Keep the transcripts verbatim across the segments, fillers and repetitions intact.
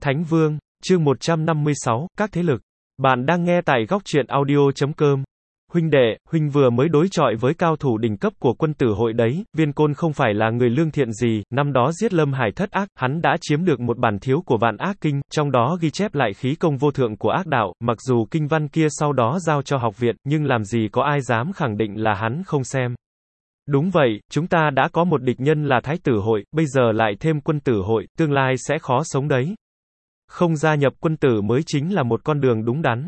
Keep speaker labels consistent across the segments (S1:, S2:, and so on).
S1: Thánh Vương, chương một trăm năm mươi sáu, các thế lực. Bạn đang nghe tại góc truyện audio chấm com. Huynh đệ, huynh vừa mới đối chọi với cao thủ đỉnh cấp của quân tử hội đấy, Viên Côn không phải là người lương thiện gì, năm đó giết Lâm Hải thất ác, hắn đã chiếm được một bản thiếu của vạn ác kinh, trong đó ghi chép lại khí công vô thượng của ác đạo, mặc dù kinh văn kia sau đó giao cho học viện, nhưng làm gì có ai dám khẳng định là hắn không xem. Đúng vậy, chúng ta đã có một địch nhân là Thái tử hội, bây giờ lại thêm quân tử hội, tương lai sẽ khó sống đấy. Không gia nhập quân tử mới chính là một con đường đúng đắn.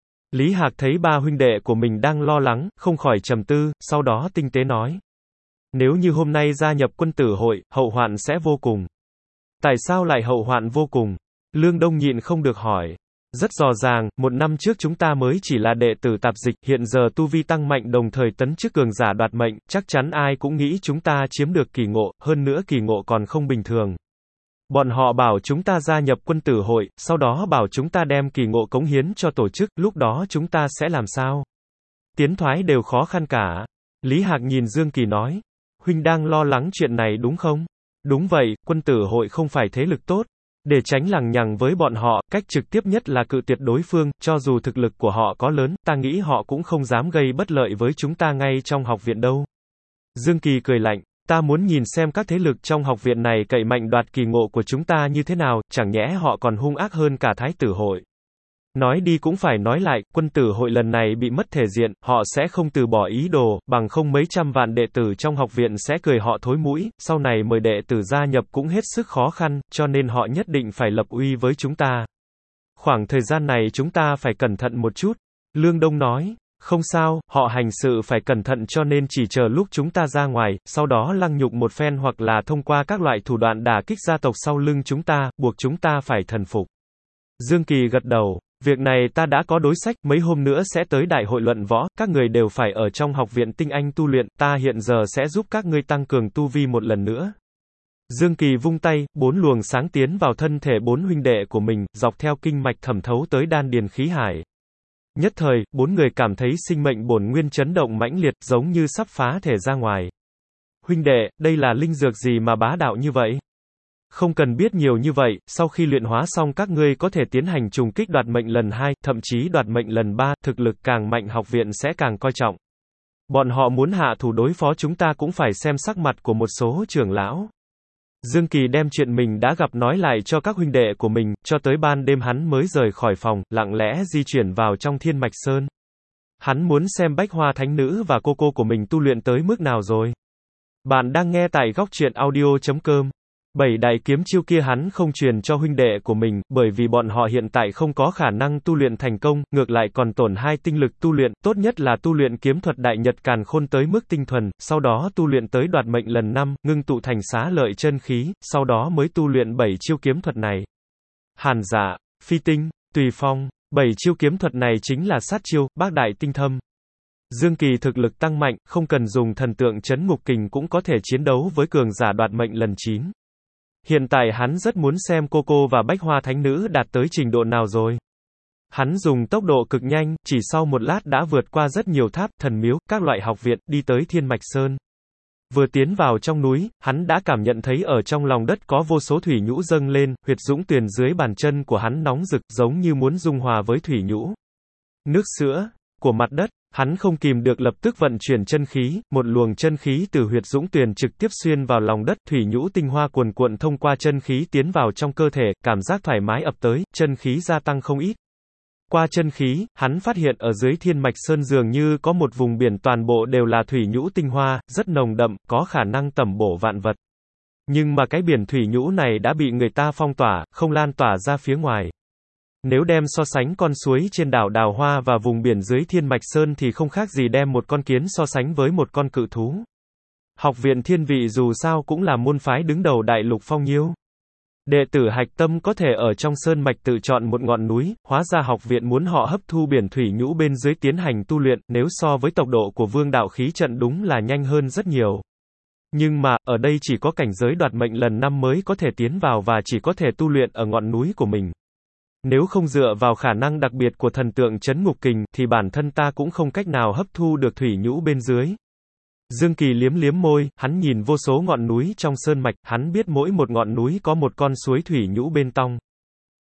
S1: Lý Hạc thấy ba huynh đệ của mình đang lo lắng, không khỏi trầm tư, sau đó tinh tế nói. Nếu như hôm nay gia nhập quân tử hội, hậu hoạn sẽ vô cùng. Tại sao lại hậu hoạn vô cùng? Lương Đông nhịn không được hỏi. Rất rõ ràng, một năm trước chúng ta mới chỉ là đệ tử tạp dịch, hiện giờ tu vi tăng mạnh đồng thời tấn chức cường giả đoạt mệnh, chắc chắn ai cũng nghĩ chúng ta chiếm được kỳ ngộ, hơn nữa kỳ ngộ còn không bình thường. Bọn họ bảo chúng ta gia nhập quân tử hội, sau đó bảo chúng ta đem kỳ ngộ cống hiến cho tổ chức, lúc đó chúng ta sẽ làm sao? Tiến thoái đều khó khăn cả. Lý Hạc nhìn Dương Kỳ nói, huynh đang lo lắng chuyện này đúng không? Đúng vậy, quân tử hội không phải thế lực tốt. Để tránh lằng nhằng với bọn họ, cách trực tiếp nhất là cự tuyệt đối phương, cho dù thực lực của họ có lớn, ta nghĩ họ cũng không dám gây bất lợi với chúng ta ngay trong học viện đâu. Dương Kỳ cười lạnh, ta muốn nhìn xem các thế lực trong học viện này cậy mạnh đoạt kỳ ngộ của chúng ta như thế nào, chẳng nhẽ họ còn hung ác hơn cả Thái tử hội. Nói đi cũng phải nói lại, quân tử hội lần này bị mất thể diện, họ sẽ không từ bỏ ý đồ, bằng không mấy trăm vạn đệ tử trong học viện sẽ cười họ thối mũi, sau này mời đệ tử gia nhập cũng hết sức khó khăn, cho nên họ nhất định phải lập uy với chúng ta. Khoảng thời gian này chúng ta phải cẩn thận một chút. Lương Đông nói, không sao, họ hành sự phải cẩn thận cho nên chỉ chờ lúc chúng ta ra ngoài, sau đó lăng nhục một phen hoặc là thông qua các loại thủ đoạn đả kích gia tộc sau lưng chúng ta, buộc chúng ta phải thần phục. Dương Kỳ gật đầu. Việc này ta đã có đối sách, mấy hôm nữa sẽ tới đại hội luận võ, các người đều phải ở trong học viện tinh anh tu luyện, ta hiện giờ sẽ giúp các ngươi tăng cường tu vi một lần nữa. Dương Kỳ vung tay, bốn luồng sáng tiến vào thân thể bốn huynh đệ của mình, dọc theo kinh mạch thẩm thấu tới đan điền khí hải. Nhất thời, bốn người cảm thấy sinh mệnh bổn nguyên chấn động mãnh liệt, giống như sắp phá thể ra ngoài. Huynh đệ, đây là linh dược gì mà bá đạo như vậy? Không cần biết nhiều như vậy, sau khi luyện hóa xong các ngươi có thể tiến hành trùng kích đoạt mệnh lần hai, thậm chí đoạt mệnh lần ba, thực lực càng mạnh học viện sẽ càng coi trọng. Bọn họ muốn hạ thủ đối phó chúng ta cũng phải xem sắc mặt của một số trưởng lão. Dương Kỳ đem chuyện mình đã gặp nói lại cho các huynh đệ của mình, cho tới ban đêm hắn mới rời khỏi phòng, lặng lẽ di chuyển vào trong Thiên Mạch Sơn. Hắn muốn xem Bách Hoa Thánh Nữ và cô cô của mình tu luyện tới mức nào rồi. Bạn đang nghe tại góc truyện audio chấm com. Bảy đại kiếm chiêu kia hắn không truyền cho huynh đệ của mình, bởi vì bọn họ hiện tại không có khả năng tu luyện thành công, ngược lại còn tổn hai tinh lực tu luyện, tốt nhất là tu luyện kiếm thuật đại nhật càn khôn tới mức tinh thuần, sau đó tu luyện tới đoạt mệnh lần năm, ngưng tụ thành xá lợi chân khí, sau đó mới tu luyện bảy chiêu kiếm thuật này. Hàn Dạ, Phi Tinh, Tùy Phong, bảy chiêu kiếm thuật này chính là sát chiêu, bác đại tinh thâm. Dương Kỳ thực lực tăng mạnh, không cần dùng thần tượng chấn ngục kình cũng có thể chiến đấu với cường giả đoạt mệnh lần chín. Hiện tại hắn rất muốn xem cô cô và Bách Hoa Thánh Nữ đạt tới trình độ nào rồi. Hắn dùng tốc độ cực nhanh, chỉ sau một lát đã vượt qua rất nhiều tháp, thần miếu, các loại học viện, đi tới Thiên Mạch Sơn. Vừa tiến vào trong núi, hắn đã cảm nhận thấy ở trong lòng đất có vô số thủy nhũ dâng lên, huyệt dũng tuyền dưới bàn chân của hắn nóng rực, giống như muốn dung hòa với thủy nhũ. Nước sữa của mặt đất. Hắn không kìm được lập tức vận chuyển chân khí, một luồng chân khí từ huyệt dũng tuyền trực tiếp xuyên vào lòng đất, thủy nhũ tinh hoa cuồn cuộn thông qua chân khí tiến vào trong cơ thể, cảm giác thoải mái ập tới, chân khí gia tăng không ít. Qua chân khí, hắn phát hiện ở dưới Thiên Mạch Sơn dường như có một vùng biển toàn bộ đều là thủy nhũ tinh hoa, rất nồng đậm, có khả năng tẩm bổ vạn vật. Nhưng mà cái biển thủy nhũ này đã bị người ta phong tỏa, không lan tỏa ra phía ngoài. Nếu đem so sánh con suối trên đảo Đào Hoa và vùng biển dưới Thiên Mạch Sơn thì không khác gì đem một con kiến so sánh với một con cự thú. Học viện Thiên Vị dù sao cũng là môn phái đứng đầu đại lục phong nhiêu. Đệ tử hạch tâm có thể ở trong sơn mạch tự chọn một ngọn núi, hóa ra học viện muốn họ hấp thu biển thủy nhũ bên dưới tiến hành tu luyện, nếu so với tốc độ của vương đạo khí trận đúng là nhanh hơn rất nhiều. Nhưng mà, ở đây chỉ có cảnh giới đoạt mệnh lần năm mới có thể tiến vào và chỉ có thể tu luyện ở ngọn núi của mình. Nếu không dựa vào khả năng đặc biệt của thần tượng chấn ngục kình, thì bản thân ta cũng không cách nào hấp thu được thủy nhũ bên dưới. Dương Kỳ liếm liếm môi, hắn nhìn vô số ngọn núi trong sơn mạch, hắn biết mỗi một ngọn núi có một con suối thủy nhũ bên trong.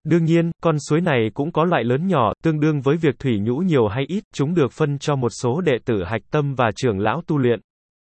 S1: Đương nhiên, con suối này cũng có loại lớn nhỏ, tương đương với việc thủy nhũ nhiều hay ít, chúng được phân cho một số đệ tử hạch tâm và trưởng lão tu luyện.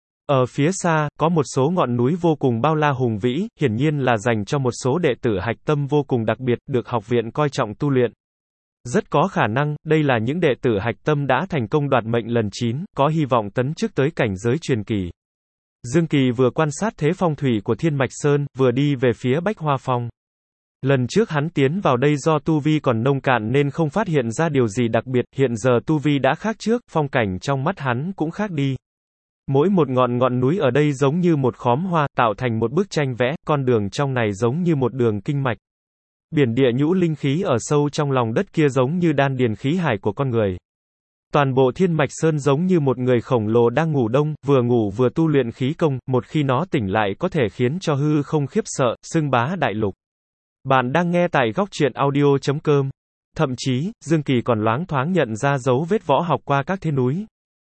S1: Ở phía xa, có một số ngọn núi vô cùng bao la hùng vĩ, hiển nhiên là dành cho một số đệ tử hạch tâm vô cùng đặc biệt, được học viện coi trọng tu luyện. Rất có khả năng, đây là những đệ tử hạch tâm đã thành công đoạt mệnh lần chín, có hy vọng tấn chức tới cảnh giới truyền kỳ. Dương Kỳ vừa quan sát thế phong thủy của Thiên Mạch Sơn, vừa đi về phía Bách Hoa Phong. Lần trước hắn tiến vào đây do tu vi còn nông cạn nên không phát hiện ra điều gì đặc biệt, hiện giờ tu vi đã khác trước, phong cảnh trong mắt hắn cũng khác đi. Mỗi một ngọn ngọn núi ở đây giống như một khóm hoa, tạo thành một bức tranh vẽ, con đường trong này giống như một đường kinh mạch. Biển địa nhũ linh khí ở sâu trong lòng đất kia giống như đan điền khí hải của con người. Toàn bộ Thiên Mạch Sơn giống như một người khổng lồ đang ngủ đông, vừa ngủ vừa tu luyện khí công, một khi nó tỉnh lại có thể khiến cho hư không khiếp sợ, xưng bá đại lục. Bạn đang nghe tại góc truyện audio chấm com. Thậm chí, Dương Kỳ còn loáng thoáng nhận ra dấu vết võ học qua các thế núi.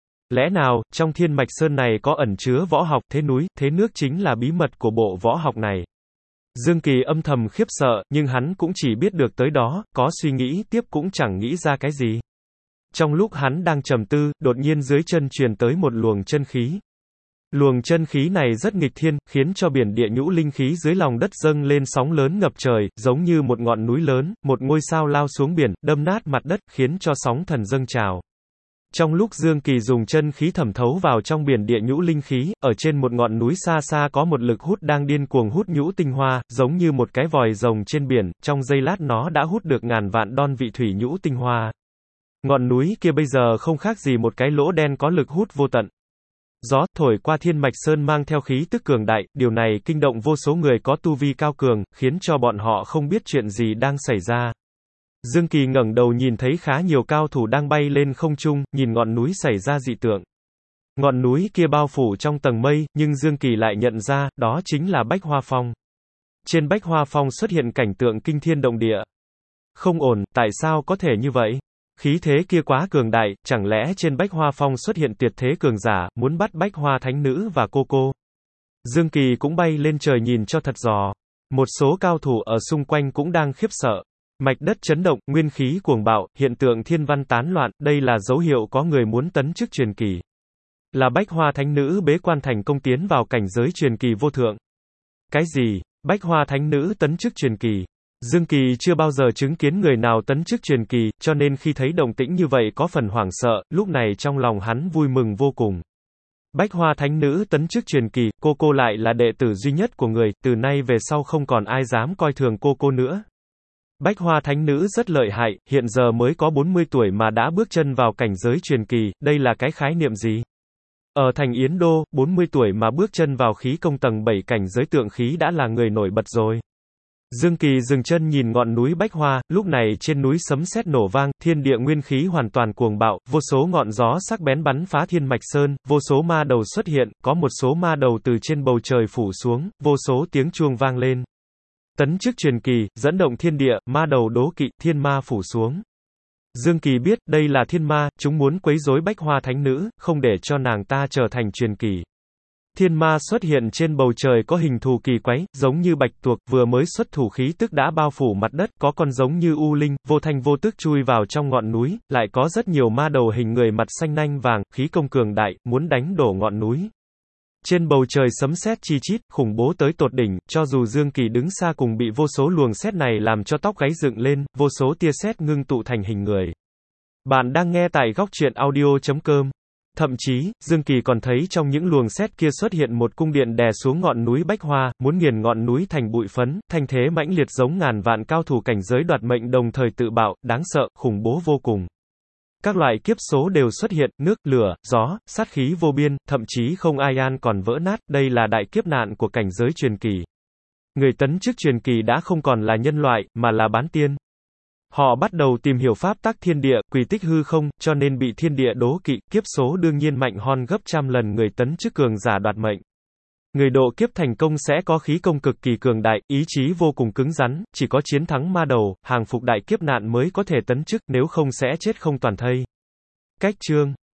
S1: Lẽ nào, trong Thiên Mạch Sơn này có ẩn chứa võ học, thế núi, thế nước chính là bí mật của bộ võ học này. Dương Kỳ âm thầm khiếp sợ, nhưng hắn cũng chỉ biết được tới đó, có suy nghĩ tiếp cũng chẳng nghĩ ra cái gì. Trong lúc hắn đang trầm tư, đột nhiên dưới chân truyền tới một luồng chân khí. Luồng chân khí này rất nghịch thiên, khiến cho biển địa nhũ linh khí dưới lòng đất dâng lên sóng lớn ngập trời, giống như một ngọn núi lớn, một ngôi sao lao xuống biển, đâm nát mặt đất, khiến cho sóng thần dâng trào. Trong lúc Dương Kỳ dùng chân khí thẩm thấu vào trong biển địa nhũ linh khí, ở trên một ngọn núi xa xa có một lực hút đang điên cuồng hút nhũ tinh hoa, giống như một cái vòi rồng trên biển, trong giây lát nó đã hút được ngàn vạn đon vị thủy nhũ tinh hoa. Ngọn núi kia bây giờ không khác gì một cái lỗ đen có lực hút vô tận. Gió thổi qua Thiên Mạch Sơn mang theo khí tức cường đại, điều này kinh động vô số người có tu vi cao cường, khiến cho bọn họ không biết chuyện gì đang xảy ra. Dương Kỳ ngẩng đầu nhìn thấy khá nhiều cao thủ đang bay lên không trung, nhìn ngọn núi xảy ra dị tượng. Ngọn núi kia bao phủ trong tầng mây, nhưng Dương Kỳ lại nhận ra, đó chính là Bách Hoa Phong. Trên Bách Hoa Phong xuất hiện cảnh tượng kinh thiên động địa. Không ổn, tại sao có thể như vậy? Khí thế kia quá cường đại, chẳng lẽ trên Bách Hoa Phong xuất hiện tuyệt thế cường giả, muốn bắt Bách Hoa Thánh Nữ và cô cô? Dương Kỳ cũng bay lên trời nhìn cho thật rõ. Một số cao thủ ở xung quanh cũng đang khiếp sợ. Mạch đất chấn động, nguyên khí cuồng bạo, hiện tượng thiên văn tán loạn, đây là dấu hiệu có người muốn tấn chức truyền kỳ. Là Bách Hoa Thánh Nữ bế quan thành công tiến vào cảnh giới truyền kỳ vô thượng. Cái gì? Bách Hoa Thánh Nữ tấn chức truyền kỳ? Dương Kỳ chưa bao giờ chứng kiến người nào tấn chức truyền kỳ, cho nên khi thấy động tĩnh như vậy có phần hoảng sợ, lúc này trong lòng hắn vui mừng vô cùng. Bách Hoa Thánh Nữ tấn chức truyền kỳ, cô cô lại là đệ tử duy nhất của người, từ nay về sau không còn ai dám coi thường cô cô nữa. Bách Hoa Thánh Nữ rất lợi hại, hiện giờ mới có bốn mươi tuổi mà đã bước chân vào cảnh giới truyền kỳ, đây là cái khái niệm gì? Ở thành Yến Đô, bốn mươi tuổi mà bước chân vào khí công tầng bảy cảnh giới tượng khí đã là người nổi bật rồi. Dương Kỳ dừng chân nhìn ngọn núi Bách Hoa, lúc này trên núi sấm sét nổ vang, thiên địa nguyên khí hoàn toàn cuồng bạo, vô số ngọn gió sắc bén bắn phá Thiên Mạch Sơn, vô số ma đầu xuất hiện, có một số ma đầu từ trên bầu trời phủ xuống, vô số tiếng chuông vang lên. Tấn chức truyền kỳ, dẫn động thiên địa, ma đầu đố kỵ, thiên ma phủ xuống. Dương Kỳ biết, đây là thiên ma, chúng muốn quấy rối Bách Hoa Thánh Nữ, không để cho nàng ta trở thành truyền kỳ. Thiên ma xuất hiện trên bầu trời có hình thù kỳ quái, giống như bạch tuộc, vừa mới xuất thủ khí tức đã bao phủ mặt đất, có con giống như u linh, vô thanh vô tức chui vào trong ngọn núi, lại có rất nhiều ma đầu hình người mặt xanh nanh vàng, khí công cường đại, muốn đánh đổ ngọn núi. Trên bầu trời sấm sét chi chít, khủng bố tới tột đỉnh, cho dù Dương Kỳ đứng xa cùng bị vô số luồng sét này làm cho tóc gáy dựng lên, vô số tia sét ngưng tụ thành hình người. Bạn đang nghe tại góc truyện audio chấm com. Thậm chí, Dương Kỳ còn thấy trong những luồng sét kia xuất hiện một cung điện đè xuống ngọn núi Bách Hoa, muốn nghiền ngọn núi thành bụi phấn, thanh thế mãnh liệt giống ngàn vạn cao thủ cảnh giới đoạt mệnh đồng thời tự bạo, đáng sợ, khủng bố vô cùng. Các loại kiếp số đều xuất hiện, nước, lửa, gió, sát khí vô biên, thậm chí không ai an còn vỡ nát, đây là đại kiếp nạn của cảnh giới truyền kỳ. Người tấn chức truyền kỳ đã không còn là nhân loại, mà là bán tiên. Họ bắt đầu tìm hiểu pháp tắc thiên địa, quy tích hư không, cho nên bị thiên địa đố kỵ, kiếp số đương nhiên mạnh hơn gấp trăm lần người tấn chức cường giả đoạt mệnh. Người độ kiếp thành công sẽ có khí công cực kỳ cường đại, ý chí vô cùng cứng rắn, chỉ có chiến thắng ma đầu, hàng phục đại kiếp nạn mới có thể tấn chức, nếu không sẽ chết không toàn thây. Cách chương